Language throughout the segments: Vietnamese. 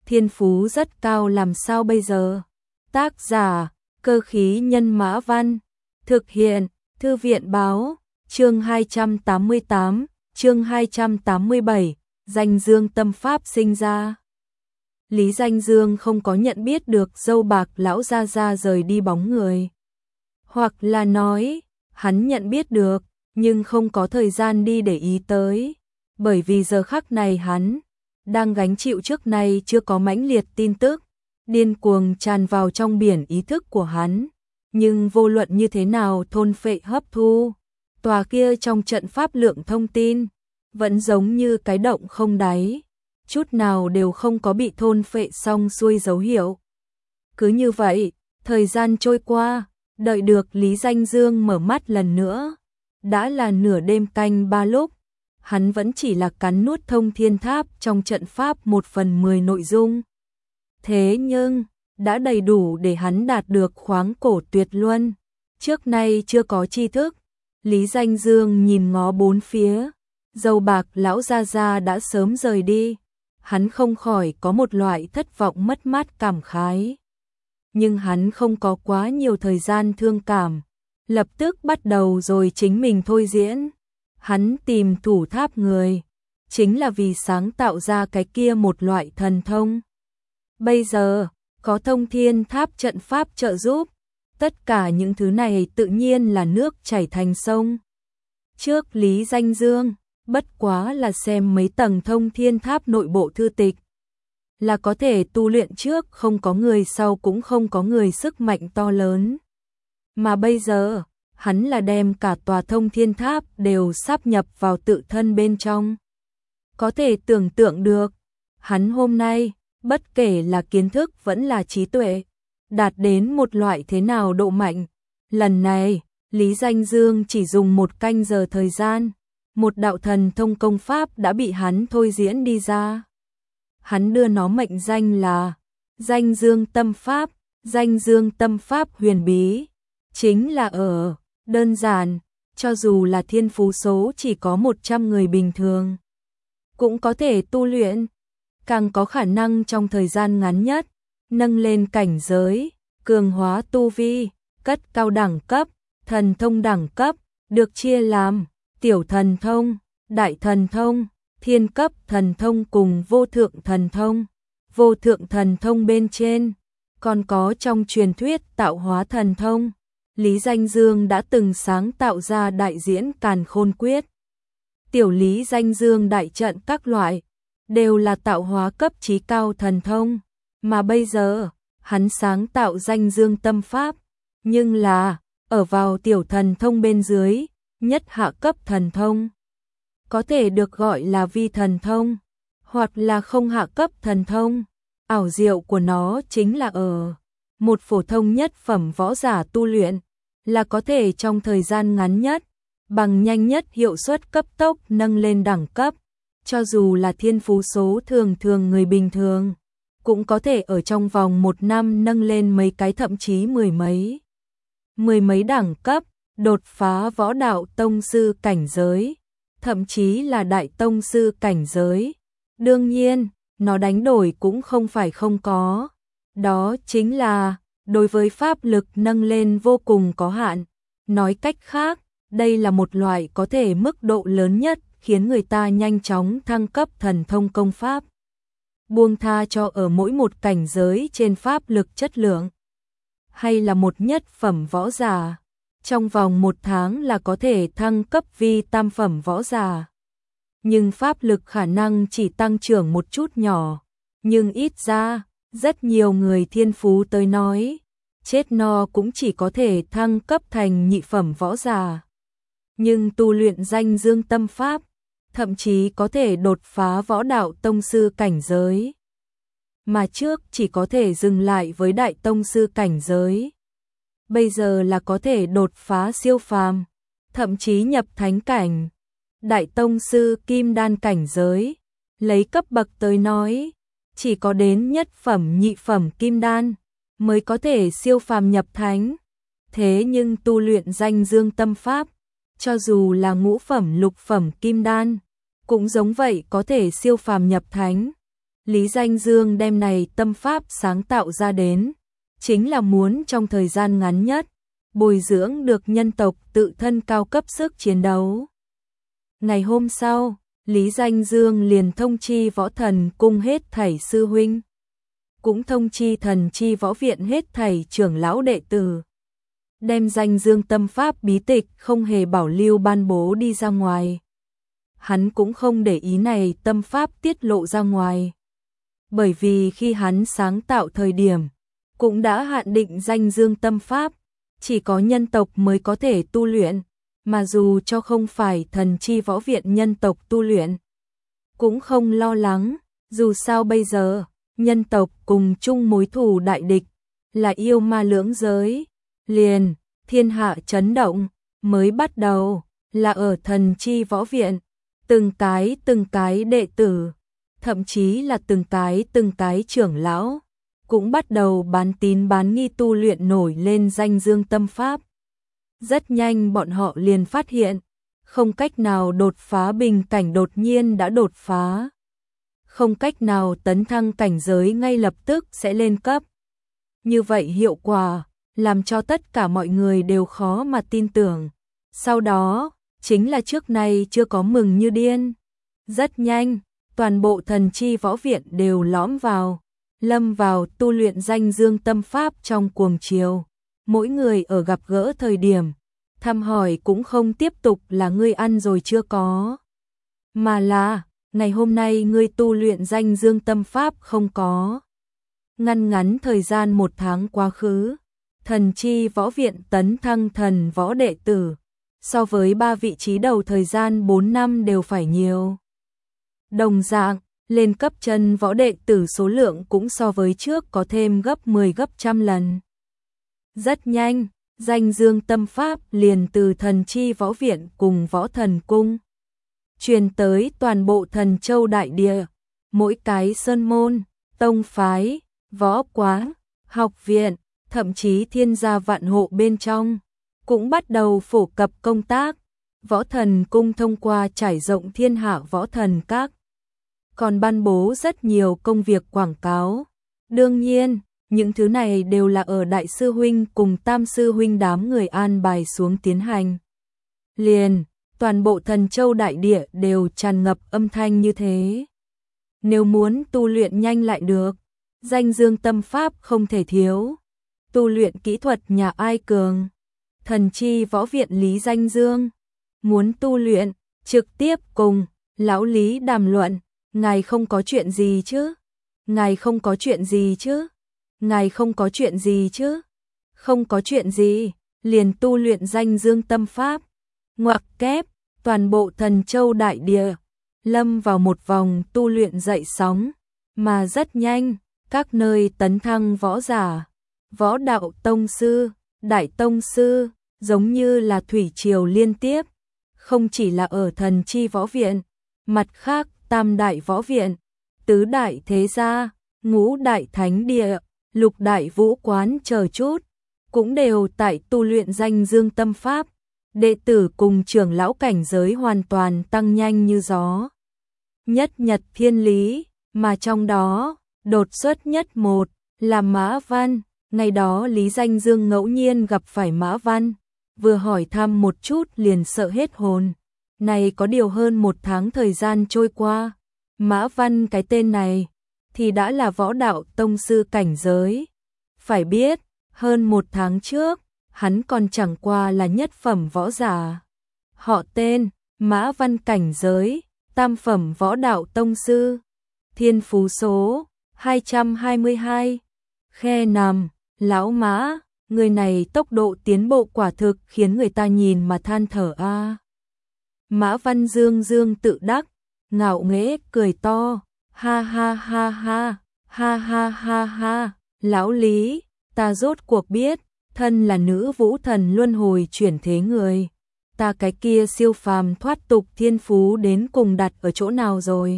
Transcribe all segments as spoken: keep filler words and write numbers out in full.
thiên phú rất cao làm sao bây giờ? Tác giả, Cơ khí nhân mã văn, thực hiện, Thư viện báo, chương hai trăm tám mươi tám, chương hai trăm tám mươi bảy, Danh Dương tâm pháp sinh ra. Lý Danh Dương không có nhận biết được dâu bạc lão gia gia rời đi bóng người. Hoặc là nói, hắn nhận biết được, nhưng không có thời gian đi để ý tới. Bởi vì giờ khắc này hắn đang gánh chịu trước nay chưa có mãnh liệt tin tức, điên cuồng tràn vào trong biển ý thức của hắn. Nhưng vô luận như thế nào thôn phệ hấp thu, tòa kia trong trận pháp lượng thông tin, vẫn giống như cái động không đáy, chút nào đều không có bị thôn phệ xong xuôi dấu hiệu. Cứ như vậy, thời gian trôi qua, đợi được Lý Danh Dương mở mắt lần nữa, đã là nửa đêm canh ba lúc, hắn vẫn chỉ là cắn nuốt thông thiên tháp trong trận pháp một phần mười nội dung. Thế nhưng, đã đầy đủ để hắn đạt được khoáng cổ tuyệt luân, trước nay chưa có tri thức. Lý Danh Dương nhìn ngó bốn phía, dâu bạc lão gia gia đã sớm rời đi, hắn không khỏi có một loại thất vọng mất mát cảm khái. Nhưng hắn không có quá nhiều thời gian thương cảm, lập tức bắt đầu rồi chính mình thôi diễn. Hắn tìm thủ tháp người, chính là vì sáng tạo ra cái kia một loại thần thông. Bây giờ, có thông thiên tháp trận pháp trợ giúp, tất cả những thứ này tự nhiên là nước chảy thành sông. Trước Lý Danh Dương, bất quá là xem mấy tầng thông thiên tháp nội bộ thư tịch, là có thể tu luyện trước không có người sau cũng không có người sức mạnh to lớn. Mà bây giờ, hắn là đem cả tòa thông thiên tháp đều sáp nhập vào tự thân bên trong. Có thể tưởng tượng được, hắn hôm nay, bất kể là kiến thức vẫn là trí tuệ, đạt đến một loại thế nào độ mạnh. Lần này, Lý Danh Dương chỉ dùng một canh giờ thời gian, một đạo thần thông công pháp đã bị hắn thôi diễn đi ra. Hắn đưa nó mệnh danh là Danh Dương tâm pháp, Danh Dương tâm pháp huyền bí, chính là ở, đơn giản, cho dù là thiên phú số chỉ có một trăm người bình thường, cũng có thể tu luyện, càng có khả năng trong thời gian ngắn nhất, nâng lên cảnh giới, cường hóa tu vi, cất cao đẳng cấp, thần thông đẳng cấp, được chia làm tiểu thần thông, đại thần thông, thiên cấp thần thông cùng vô thượng thần thông. Vô thượng thần thông bên trên, còn có trong truyền thuyết tạo hóa thần thông. Lý Danh Dương đã từng sáng tạo ra đại diễn Càn Khôn Quyết, tiểu Lý Danh Dương đại trận các loại, đều là tạo hóa cấp chí cao thần thông. Mà bây giờ, hắn sáng tạo Danh Dương tâm pháp, nhưng là, ở vào tiểu thần thông bên dưới, nhất hạ cấp thần thông. Có thể được gọi là vi thần thông, hoặc là không hạ cấp thần thông. Ảo diệu của nó chính là ở một phổ thông nhất phẩm võ giả tu luyện, là có thể trong thời gian ngắn nhất, bằng nhanh nhất hiệu suất cấp tốc nâng lên đẳng cấp. Cho dù là thiên phú số thường thường người bình thường, cũng có thể ở trong vòng một năm nâng lên mấy cái thậm chí mười mấy. Mười mấy đẳng cấp, đột phá võ đạo tông sư cảnh giới, thậm chí là đại tông sư cảnh giới. Đương nhiên, nó đánh đổi cũng không phải không có. Đó chính là, đối với pháp lực nâng lên vô cùng có hạn. Nói cách khác, đây là một loại có thể mức độ lớn nhất khiến người ta nhanh chóng thăng cấp thần thông công pháp. Buông tha cho ở mỗi một cảnh giới trên pháp lực chất lượng, hay là một nhất phẩm võ giả, trong vòng một tháng là có thể thăng cấp vi tam phẩm võ giả. Nhưng pháp lực khả năng chỉ tăng trưởng một chút nhỏ, nhưng ít ra, rất nhiều người thiên phú tới nói, chết no cũng chỉ có thể thăng cấp thành nhị phẩm võ giả. Nhưng tu luyện Danh Dương tâm pháp, thậm chí có thể đột phá võ đạo tông sư cảnh giới. Mà trước chỉ có thể dừng lại với đại tông sư cảnh giới. Bây giờ là có thể đột phá siêu phàm, thậm chí nhập thánh cảnh. Đại tông sư kim đan cảnh giới, lấy cấp bậc tới nói, chỉ có đến nhất phẩm nhị phẩm kim đan mới có thể siêu phàm nhập thánh. Thế nhưng tu luyện Danh Dương tâm pháp, cho dù là ngũ phẩm lục phẩm kim đan, cũng giống vậy có thể siêu phàm nhập thánh. Lý Danh Dương đem này tâm pháp sáng tạo ra đến, chính là muốn trong thời gian ngắn nhất, bồi dưỡng được nhân tộc tự thân cao cấp sức chiến đấu. Ngày hôm sau, Lý Danh Dương liền thông chi võ thần cung hết thảy sư huynh, cũng thông chi thần chi võ viện hết thảy trưởng lão đệ tử. Đem Danh Dương tâm pháp bí tịch không hề bảo lưu ban bố đi ra ngoài. Hắn cũng không để ý này tâm pháp tiết lộ ra ngoài. Bởi vì khi hắn sáng tạo thời điểm, cũng đã hạn định Danh Dương tâm pháp, chỉ có nhân tộc mới có thể tu luyện, mà dù cho không phải thần chi võ viện nhân tộc tu luyện, cũng không lo lắng, dù sao bây giờ, nhân tộc cùng chung mối thù đại địch, là yêu ma lưỡng giới, liền, thiên hạ chấn động, mới bắt đầu, là ở thần chi võ viện, từng cái từng cái đệ tử, thậm chí là từng cái từng cái trưởng lão, cũng bắt đầu bán tín bán nghi tu luyện nổi lên Danh Dương tâm pháp. Rất nhanh bọn họ liền phát hiện, không cách nào đột phá bình cảnh đột nhiên đã đột phá. Không cách nào tấn thăng cảnh giới ngay lập tức sẽ lên cấp. Như vậy hiệu quả, làm cho tất cả mọi người đều khó mà tin tưởng. Sau đó, chính là trước nay chưa có mừng như điên. Rất nhanh, toàn bộ thần chi võ viện đều lõm vào, lâm vào tu luyện Danh Dương tâm pháp trong cuồng chiều. Mỗi người ở gặp gỡ thời điểm, thăm hỏi cũng không tiếp tục là ngươi ăn rồi chưa có, mà là ngày hôm nay ngươi tu luyện Danh Dương tâm pháp không có. Ngăn ngắn thời gian một tháng quá khứ, thần chi võ viện tấn thăng thần võ đệ tử, so với ba vị trí đầu thời gian bốn năm đều phải nhiều. Đồng dạng, lên cấp chân võ đệ tử số lượng cũng so với trước có thêm gấp mười gấp trăm lần. Rất nhanh, Danh Dương tâm pháp liền từ thần chi võ viện cùng võ thần cung truyền tới toàn bộ thần châu đại địa, mỗi cái sơn môn, tông phái, võ quán, học viện, thậm chí thiên gia vạn hộ bên trong, cũng bắt đầu phổ cập công tác. Võ thần cung thông qua trải rộng thiên hạ võ thần các, còn ban bố rất nhiều công việc quảng cáo. Đương nhiên, những thứ này đều là ở đại sư huynh cùng tam sư huynh đám người an bài xuống tiến hành. Liền, toàn bộ thần châu đại địa đều tràn ngập âm thanh như thế. Nếu muốn tu luyện nhanh lại được, Danh Dương tâm pháp không thể thiếu. Tu luyện kỹ thuật nhà ai cường? Thần chi võ viện Lý Danh Dương. Muốn tu luyện, trực tiếp cùng lão Lý đàm luận. Ngài không có chuyện gì chứ? Ngài không có chuyện gì chứ? Ngài không có chuyện gì chứ? Không có chuyện gì, liền tu luyện Danh Dương tâm pháp. Ngoặc kép, toàn bộ thần châu đại địa, lâm vào một vòng tu luyện dậy sóng, mà rất nhanh, các nơi tấn thăng võ giả, võ đạo tông sư, đại tông sư, giống như là thủy triều liên tiếp, không chỉ là ở thần chi võ viện, mặt khác tam đại võ viện, tứ đại thế gia, ngũ đại thánh địa, lục đại vũ quán chờ chút, cũng đều tại tu luyện Danh Dương tâm pháp. Đệ tử cùng trưởng lão cảnh giới hoàn toàn tăng nhanh như gió. Nhất nhật thiên lý, mà trong đó, đột xuất nhất một, là Mã Văn. Ngày đó Lý Danh Dương ngẫu nhiên gặp phải Mã Văn, vừa hỏi thăm một chút liền sợ hết hồn. Này có điều hơn một tháng thời gian trôi qua, Mã Văn cái tên này, thì đã là võ đạo tông sư cảnh giới. Phải biết, hơn một tháng trước, hắn còn chẳng qua là nhất phẩm võ giả. Họ tên, Mã Văn cảnh giới, tam phẩm võ đạo tông sư. Thiên phú số, hai trăm hai mươi hai. Khe nằm, lão Mã, người này tốc độ tiến bộ quả thực khiến người ta nhìn mà than thở a. À. Mã Văn dương dương tự đắc, ngạo nghễ cười to, ha ha ha ha, ha ha ha ha, lão Lý, ta rốt cuộc biết, thân là nữ vũ thần luân hồi chuyển thế người, ta cái kia siêu phàm thoát tục thiên phú đến cùng đặt ở chỗ nào rồi?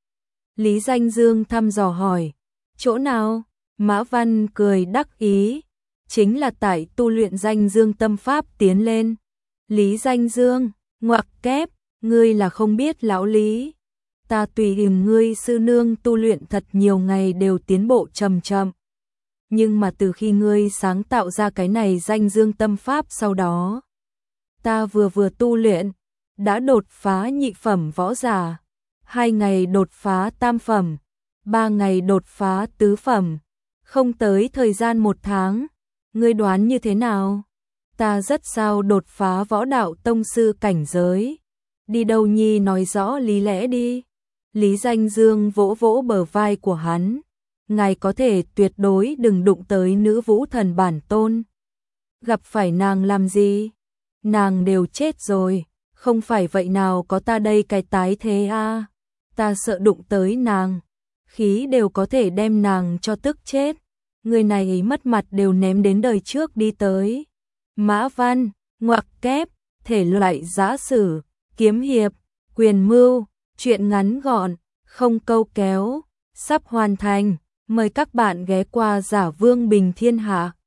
Lý Danh Dương thăm dò hỏi, chỗ nào? Mã Văn cười đắc ý, chính là tại tu luyện Danh Dương tâm pháp tiến lên. Lý Danh Dương, ngoặc kép, ngươi là không biết lão Lý, ta tùy hình ngươi sư nương tu luyện thật nhiều ngày đều tiến bộ chậm chậm. Nhưng mà từ khi ngươi sáng tạo ra cái này danh dương tâm pháp sau đó, ta vừa vừa tu luyện, đã đột phá nhị phẩm võ giả, hai ngày đột phá tam phẩm, ba ngày đột phá tứ phẩm, không tới thời gian một tháng, ngươi đoán như thế nào? Ta rất sao đột phá võ đạo tông sư cảnh giới. Đi đâu nhi nói rõ lý lẽ đi. Lý Danh Dương vỗ vỗ bờ vai của hắn. Ngài có thể tuyệt đối đừng đụng tới nữ vũ thần bản tôn. Gặp phải nàng làm gì? Nàng đều chết rồi. Không phải vậy nào có ta đây cái tái thế a à? Ta sợ đụng tới nàng. Khí đều có thể đem nàng cho tức chết. Người này ấy mất mặt đều ném đến đời trước đi tới. Mã văn, ngoặc kép, thể loại giã sử, kiếm hiệp, quyền mưu, truyện ngắn gọn, không câu kéo, sắp hoàn thành. Mời các bạn ghé qua Giả Vương Bình Thiên Hạ.